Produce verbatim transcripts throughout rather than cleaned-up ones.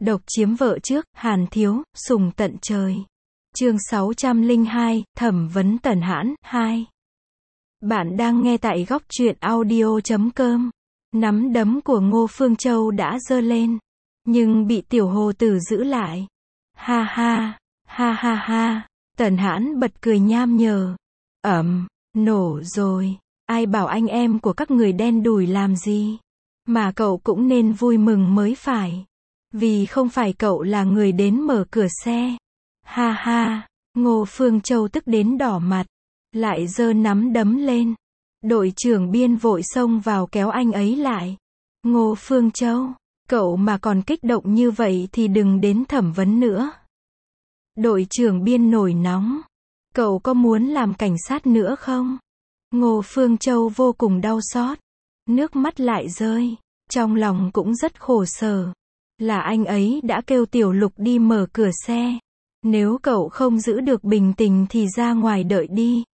Độc chiếm vợ trước, Hàn Thiếu, sùng tận trời. Chương sáu trăm lẻ hai, thẩm vấn Tần Hãn, hai. Bạn đang nghe tại góc truyện audio chấm com. Nắm đấm của Ngô Phương Châu đã giơ lên, nhưng bị tiểu hồ tử giữ lại. Ha ha, ha ha ha, Tần Hãn bật cười nham nhở. Ẩm, nổ rồi, ai bảo anh em của các người đen đủi làm gì? Mà cậu cũng nên vui mừng mới phải. Vì không phải cậu là người đến mở cửa xe. Ha ha, Ngô Phương Châu tức đến đỏ mặt, lại giơ nắm đấm lên. Đội trưởng Biên vội xông vào kéo anh ấy lại. Ngô Phương Châu, cậu mà còn kích động như vậy thì đừng đến thẩm vấn nữa. Đội trưởng Biên nổi nóng. Cậu có muốn làm cảnh sát nữa không? Ngô Phương Châu vô cùng đau xót. Nước mắt lại rơi. Trong lòng cũng rất khổ sở. Là anh ấy đã kêu Tiểu Lục đi mở cửa xe. Nếu cậu không giữ được bình tĩnh thì ra ngoài đợi đi.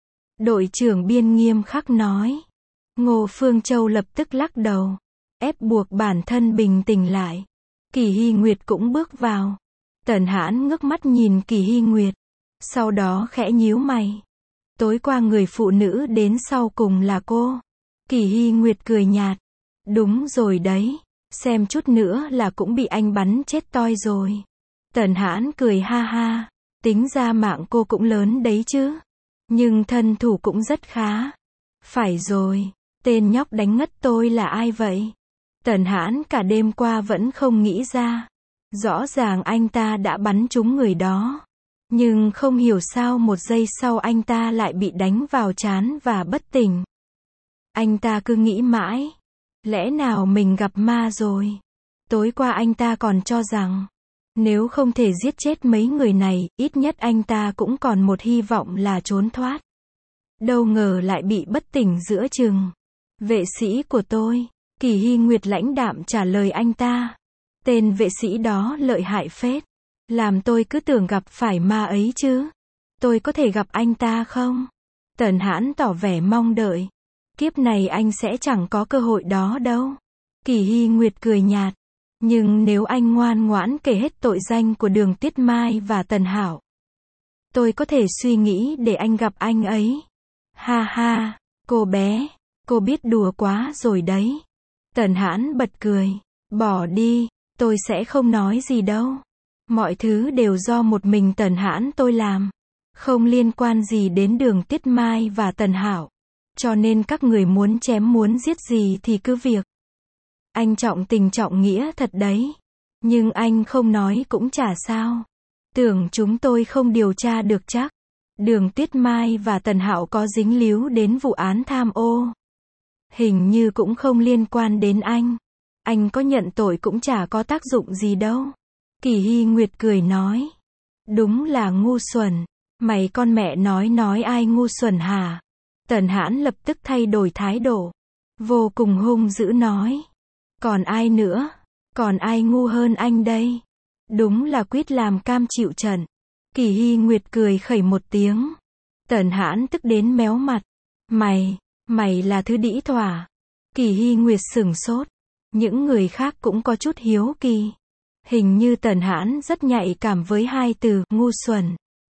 Đội trưởng Biên nghiêm khắc nói. Ngô Phương Châu lập tức lắc đầu, ép buộc bản thân bình tĩnh lại. Kỳ Hy Nguyệt cũng bước vào. Tần Hãn ngước mắt nhìn Kỳ Hy Nguyệt, sau đó khẽ nhíu mày. Tối qua người phụ nữ đến sau cùng là cô. Kỳ Hy Nguyệt cười nhạt. Đúng rồi đấy, xem chút nữa là cũng bị anh bắn chết toi rồi. Tần Hãn cười ha ha, tính ra mạng cô cũng lớn đấy chứ. Nhưng thân thủ cũng rất khá. Phải rồi, tên nhóc đánh ngất tôi là ai vậy? Tần Hãn cả đêm qua vẫn không nghĩ ra. Rõ ràng anh ta đã bắn trúng người đó. Nhưng không hiểu sao một giây sau anh ta lại bị đánh vào trán và bất tỉnh. Anh ta cứ nghĩ mãi. Lẽ nào mình gặp ma rồi? Tối qua anh ta còn cho rằng, nếu không thể giết chết mấy người này, ít nhất anh ta cũng còn một hy vọng là trốn thoát. Đâu ngờ lại bị bất tỉnh giữa chừng. Vệ sĩ của tôi, Kỳ Hy Nguyệt lãnh đạm trả lời anh ta. Tên vệ sĩ đó lợi hại phết. Làm tôi cứ tưởng gặp phải ma ấy chứ. Tôi có thể gặp anh ta không? Tần Hãn tỏ vẻ mong đợi. Kiếp này anh sẽ chẳng có cơ hội đó đâu. Kỳ Hy Nguyệt cười nhạt. Nhưng nếu anh ngoan ngoãn kể hết tội danh của Đường Tiết Mai và Tần Hảo, tôi có thể suy nghĩ để anh gặp anh ấy. Ha ha, cô bé, cô biết đùa quá rồi đấy. Tần Hãn bật cười. Bỏ đi, tôi sẽ không nói gì đâu. Mọi thứ đều do một mình Tần Hãn tôi làm. Không liên quan gì đến Đường Tiết Mai và Tần Hảo. Cho nên các người muốn chém muốn giết gì thì cứ việc. Anh trọng tình trọng nghĩa thật đấy. Nhưng anh không nói cũng chả sao. Tưởng chúng tôi không điều tra được chắc. Đường Tiết Mai và Tần Hạo có dính líu đến vụ án tham ô. Hình như cũng không liên quan đến anh. Anh có nhận tội cũng chả có tác dụng gì đâu. Kỳ Hy Nguyệt cười nói. Đúng là ngu xuẩn. Mày con mẹ nói nói ai ngu xuẩn hả? Tần Hãn lập tức thay đổi thái độ. Vô cùng hung dữ nói. Còn ai nữa? Còn ai ngu hơn anh đây? Đúng là quyết làm cam chịu trận. Kỳ Hy Nguyệt cười khẩy một tiếng. Tần Hãn tức đến méo mặt. Mày, mày là thứ đĩ thỏa. Kỳ Hy Nguyệt sửng sốt. Những người khác cũng có chút hiếu kỳ. Hình như Tần Hãn rất nhạy cảm với hai từ ngu xuẩn.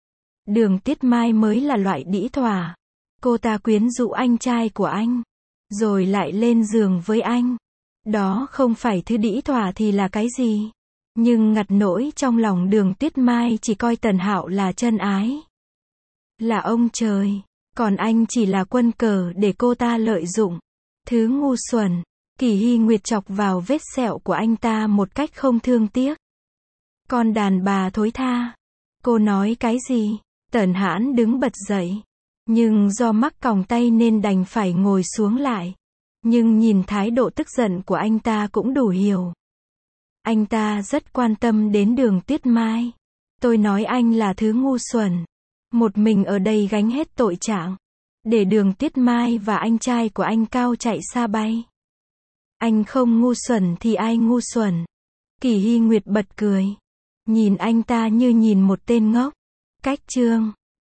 Đường Tiết Mai mới là loại đĩ thỏa. Cô ta quyến rũ anh trai của anh, rồi lại lên giường với anh. Đó không phải thứ đĩ thỏa thì là cái gì? Nhưng ngặt nỗi trong lòng Đường Tiết Mai chỉ coi Tần Hạo là chân ái. Là ông trời. Còn anh chỉ là quân cờ để cô ta lợi dụng. Thứ ngu xuẩn. Kỳ Hy Nguyệt chọc vào vết sẹo của anh ta một cách không thương tiếc. Con đàn bà thối tha. Cô nói cái gì? Tần Hãn đứng bật dậy. Nhưng do mắc còng tay nên đành phải ngồi xuống lại. Nhưng nhìn thái độ tức giận của anh ta cũng đủ hiểu. Anh ta rất quan tâm đến Đường Tiết Mai. Tôi nói anh là thứ ngu xuẩn. Một mình ở đây gánh hết tội trạng. Để Đường Tiết Mai và anh trai của anh cao chạy xa bay. Anh không ngu xuẩn thì ai ngu xuẩn? Kỳ Hy Nguyệt bật cười. Nhìn anh ta như nhìn một tên ngốc. Cách chương.